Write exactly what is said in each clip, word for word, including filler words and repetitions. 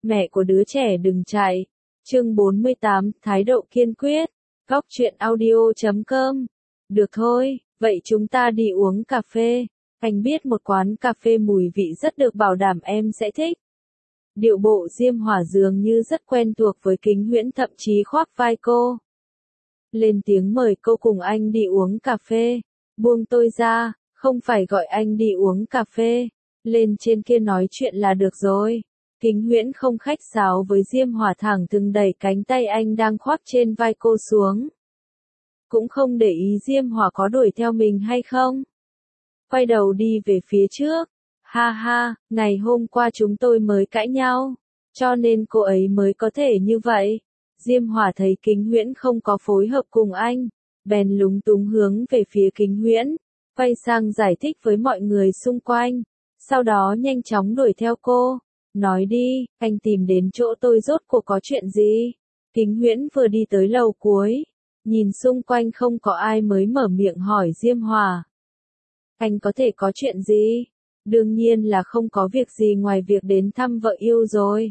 Mẹ của đứa trẻ đừng chạy. Chương bốn mươi tám, thái độ kiên quyết. Góc truyện audio chấm com. Được thôi, vậy chúng ta đi uống cà phê. Anh biết một quán cà phê mùi vị rất được bảo đảm em sẽ thích. Điệu bộ Diêm Hỏa dường như rất quen thuộc với Kính Huyễn, thậm chí khoác vai cô. Lên tiếng mời cô cùng anh đi uống cà phê. Buông tôi ra, không phải gọi anh đi uống cà phê. Lên trên kia nói chuyện là được rồi. Kính Huyễn không khách sáo với Diêm Hỏa, thẳng thừng đẩy cánh tay anh đang khoác trên vai cô xuống. Cũng không để ý Diêm Hỏa có đuổi theo mình hay không. Quay đầu đi về phía trước. Ha ha, ngày hôm qua chúng tôi mới cãi nhau, cho nên cô ấy mới có thể như vậy. Diêm Hỏa thấy Kính Huyễn không có phối hợp cùng anh, bèn lúng túng hướng về phía Kính Huyễn, quay sang giải thích với mọi người xung quanh, sau đó nhanh chóng đuổi theo cô. Nói đi, anh tìm đến chỗ tôi rốt cuộc có chuyện gì? Kính Huyễn vừa đi tới lầu cuối, nhìn xung quanh không có ai mới mở miệng hỏi Diêm Hỏa. Anh có thể có chuyện gì? Đương nhiên là không có việc gì ngoài việc đến thăm vợ yêu rồi.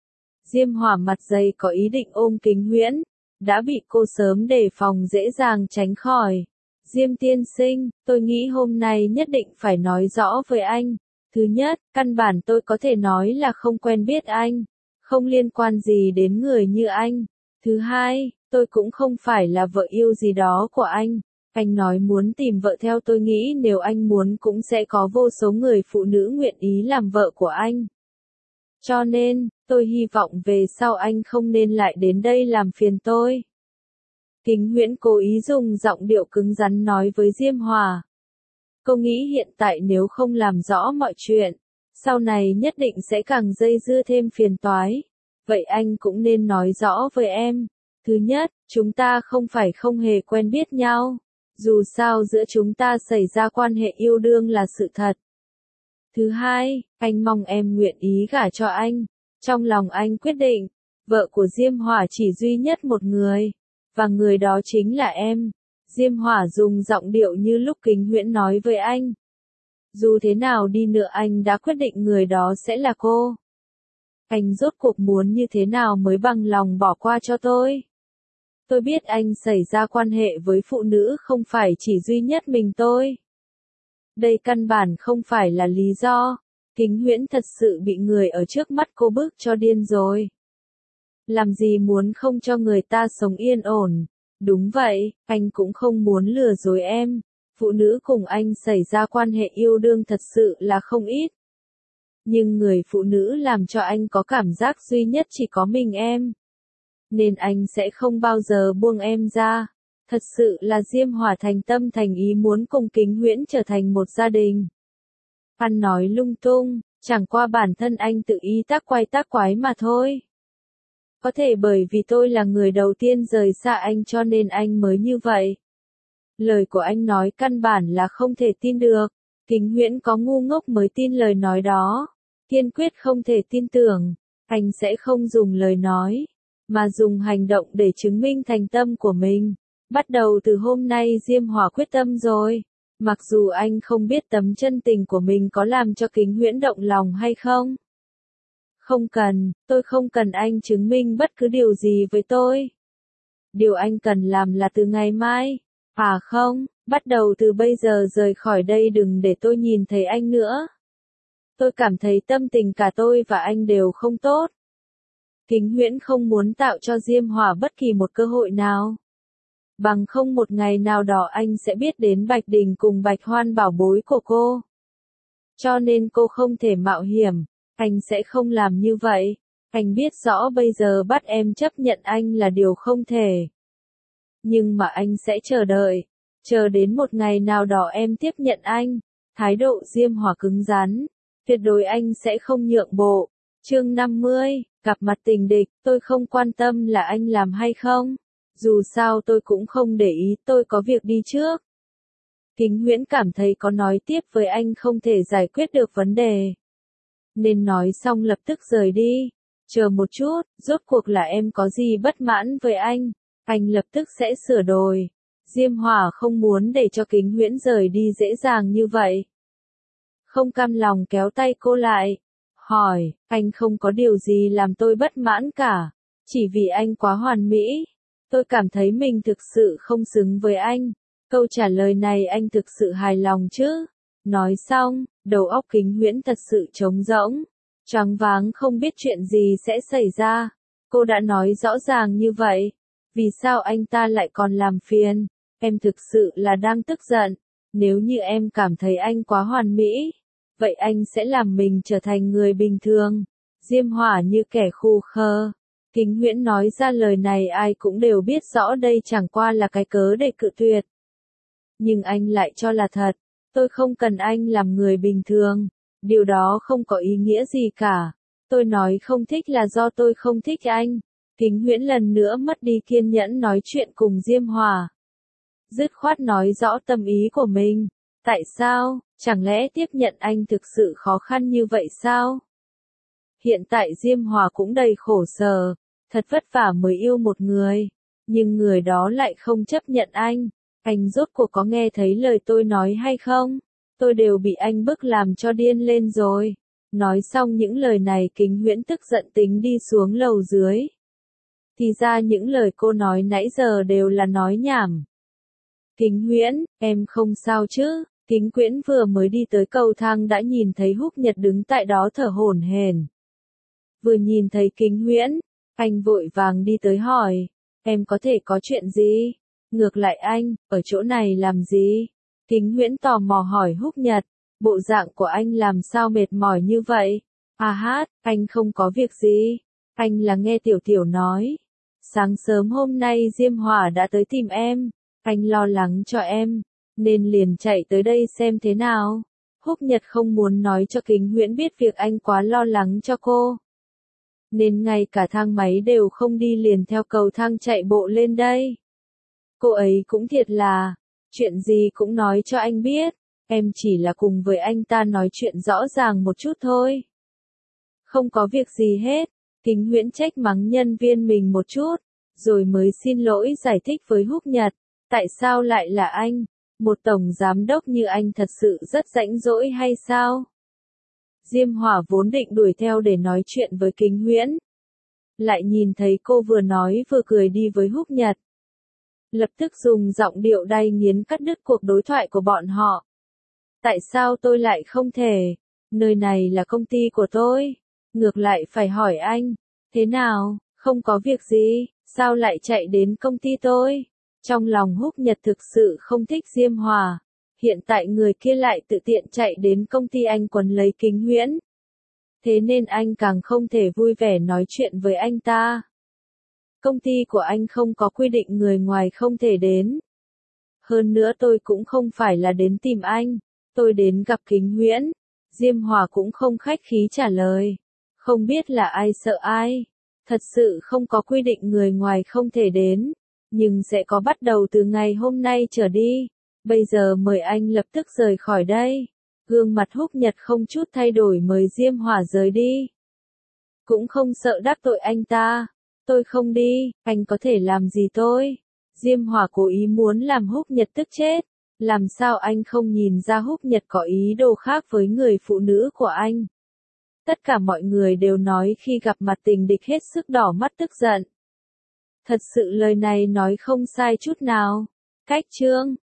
Diêm Hỏa mặt dày có ý định ôm Kính Huyễn, đã bị cô sớm đề phòng dễ dàng tránh khỏi. Diêm tiên sinh, tôi nghĩ hôm nay nhất định phải nói rõ với anh. Thứ nhất, căn bản tôi có thể nói là không quen biết anh, không liên quan gì đến người như anh. Thứ hai, tôi cũng không phải là vợ yêu gì đó của anh. Anh nói muốn tìm vợ, theo tôi nghĩ nếu anh muốn cũng sẽ có vô số người phụ nữ nguyện ý làm vợ của anh. Cho nên, tôi hy vọng về sau anh không nên lại đến đây làm phiền tôi. Kính Huyễn cố ý dùng giọng điệu cứng rắn nói với Diêm Hỏa. Cô nghĩ hiện tại nếu không làm rõ mọi chuyện, sau này nhất định sẽ càng dây dưa thêm phiền toái. Vậy anh cũng nên nói rõ với em. Thứ nhất, chúng ta không phải không hề quen biết nhau. Dù sao giữa chúng ta xảy ra quan hệ yêu đương là sự thật. Thứ hai, anh mong em nguyện ý gả cho anh. Trong lòng anh quyết định, vợ của Diêm Hỏa chỉ duy nhất một người, và người đó chính là em. Diêm Hỏa dùng giọng điệu như lúc Kính Huyễn nói với anh. Dù thế nào đi nữa anh đã quyết định người đó sẽ là cô. Anh rốt cuộc muốn như thế nào mới bằng lòng bỏ qua cho tôi? Tôi biết anh xảy ra quan hệ với phụ nữ không phải chỉ duy nhất mình tôi. Đây căn bản không phải là lý do. Kính Huyễn thật sự bị người ở trước mắt cô bức cho điên rồi. Làm gì muốn không cho người ta sống yên ổn. Đúng vậy, anh cũng không muốn lừa dối em. Phụ nữ cùng anh xảy ra quan hệ yêu đương thật sự là không ít. Nhưng người phụ nữ làm cho anh có cảm giác duy nhất chỉ có mình em. Nên anh sẽ không bao giờ buông em ra. Thật sự là Diêm Hỏa thành tâm thành ý muốn cùng Kính Huyễn trở thành một gia đình. Anh nói lung tung, chẳng qua bản thân anh tự ý tác quay tác quái mà thôi. Có thể bởi vì tôi là người đầu tiên rời xa anh cho nên anh mới như vậy. Lời của anh nói căn bản là không thể tin được. Kính Huyễn có ngu ngốc mới tin lời nói đó. Kiên quyết không thể tin tưởng. Anh sẽ không dùng lời nói, mà dùng hành động để chứng minh thành tâm của mình. Bắt đầu từ hôm nay Diêm Hỏa quyết tâm rồi. Mặc dù anh không biết tấm chân tình của mình có làm cho Kính Huyễn động lòng hay không. Không cần, tôi không cần anh chứng minh bất cứ điều gì với tôi. Điều anh cần làm là từ ngày mai, à không, bắt đầu từ bây giờ rời khỏi đây, đừng để tôi nhìn thấy anh nữa. Tôi cảm thấy tâm tình cả tôi và anh đều không tốt. Kính Huyễn không muốn tạo cho Diêm Hỏa bất kỳ một cơ hội nào. Bằng không một ngày nào đó anh sẽ biết đến Bạch Đình cùng Bạch Hoan bảo bối của cô. Cho nên cô không thể mạo hiểm. Anh sẽ không làm như vậy. Anh biết rõ bây giờ bắt em chấp nhận anh là điều không thể. Nhưng mà anh sẽ chờ đợi. Chờ đến một ngày nào đó em tiếp nhận anh. Thái độ Diêm Hỏa cứng rắn. Tuyệt đối anh sẽ không nhượng bộ. Chương năm mươi, gặp mặt tình địch, tôi không quan tâm là anh làm hay không. Dù sao tôi cũng không để ý, tôi có việc đi trước. Kính Huyễn cảm thấy có nói tiếp với anh không thể giải quyết được vấn đề. Nên nói xong lập tức rời đi. Chờ một chút, rốt cuộc là em có gì bất mãn với anh? Anh lập tức sẽ sửa đổi. Diêm Hỏa không muốn để cho Kính Huyễn rời đi dễ dàng như vậy. Không cam lòng kéo tay cô lại. hỏi, anh không có điều gì làm tôi bất mãn cả, chỉ vì anh quá hoàn mỹ. Tôi cảm thấy mình thực sự không xứng với anh. Câu trả lời này anh thực sự hài lòng chứ? Nói xong, đầu óc Kính Huyễn thật sự trống rỗng, choáng váng không biết chuyện gì sẽ xảy ra. Cô đã nói rõ ràng như vậy, vì sao anh ta lại còn làm phiền? Em thực sự là đang tức giận. Nếu như em cảm thấy anh quá hoàn mỹ, vậy anh sẽ làm mình trở thành người bình thường. Diêm Hỏa như kẻ khù khờ. Kính Huyễn nói ra lời này ai cũng đều biết rõ đây chẳng qua là cái cớ để cự tuyệt. Nhưng anh lại cho là thật. Tôi không cần anh làm người bình thường. Điều đó không có ý nghĩa gì cả. Tôi nói không thích là do tôi không thích anh. Kính Huyễn lần nữa mất đi kiên nhẫn nói chuyện cùng Diêm Hỏa. Dứt khoát nói rõ tâm ý của mình. Tại sao? Chẳng lẽ tiếp nhận anh thực sự khó khăn như vậy sao? Hiện tại Diêm Hỏa cũng đầy khổ sở. Thật vất vả mới yêu một người. Nhưng người đó lại không chấp nhận anh. Anh rốt cuộc có nghe thấy lời tôi nói hay không? Tôi đều bị anh bức làm cho điên lên rồi. Nói xong những lời này Kính Huyễn tức giận tính đi xuống lầu dưới. Thì ra những lời cô nói nãy giờ đều là nói nhảm. Kính Huyễn, em không sao chứ? Kính Quyễn vừa mới đi tới cầu thang đã nhìn thấy Húc Nhật đứng tại đó thở hổn hển. Vừa nhìn thấy Kính Huyễn, anh vội vàng đi tới hỏi, em có thể có chuyện gì? Ngược lại anh, ở chỗ này làm gì? Kính Huyễn tò mò hỏi Húc Nhật, bộ dạng của anh làm sao mệt mỏi như vậy? À hát, anh không có việc gì. Anh là nghe Tiểu Tiểu nói. Sáng sớm hôm nay Diêm Hỏa đã tới tìm em. Anh lo lắng cho em, nên liền chạy tới đây xem thế nào. Húc Nhật không muốn nói cho Kính Huyễn biết việc anh quá lo lắng cho cô. Nên ngay cả thang máy đều không đi liền theo cầu thang chạy bộ lên đây. Cô ấy cũng thiệt là, chuyện gì cũng nói cho anh biết, em chỉ là cùng với anh ta nói chuyện rõ ràng một chút thôi. Không có việc gì hết, Kính Huyễn trách mắng nhân viên mình một chút, rồi mới xin lỗi giải thích với Húc Nhật, tại sao lại là anh, một tổng giám đốc như anh thật sự rất rãnh rỗi hay sao? Diêm Hỏa vốn định đuổi theo để nói chuyện với Kính Huyễn. Lại nhìn thấy cô vừa nói vừa cười đi với Húc Nhật. Lập tức dùng giọng điệu đay nghiến cắt đứt cuộc đối thoại của bọn họ. Tại sao tôi lại không thể? Nơi này là công ty của tôi. Ngược lại phải hỏi anh. Thế nào? Không có việc gì, sao lại chạy đến công ty tôi? Trong lòng Húc Nhật thực sự không thích Diêm Hỏa. Hiện tại người kia lại tự tiện chạy đến công ty anh quấn lấy Kính Huyễn. Thế nên anh càng không thể vui vẻ nói chuyện với anh ta. Công ty của anh không có quy định người ngoài không thể đến. Hơn nữa tôi cũng không phải là đến tìm anh. Tôi đến gặp Kính Huyễn. Diêm Hỏa cũng không khách khí trả lời. Không biết là ai sợ ai. Thật sự không có quy định người ngoài không thể đến. Nhưng sẽ có bắt đầu từ ngày hôm nay trở đi. Bây giờ mời anh lập tức rời khỏi đây. Gương mặt Húc Nhật không chút thay đổi mời Diêm Hỏa rời đi. Cũng không sợ đắc tội anh ta. Tôi không đi, anh có thể làm gì tôi? Diêm Hỏa cố ý muốn làm Húc Nhật tức chết. Làm sao anh không nhìn ra Húc Nhật có ý đồ khác với người phụ nữ của anh? Tất cả mọi người đều nói khi gặp mặt tình địch hết sức đỏ mắt tức giận. Thật sự lời này nói không sai chút nào. Cách chương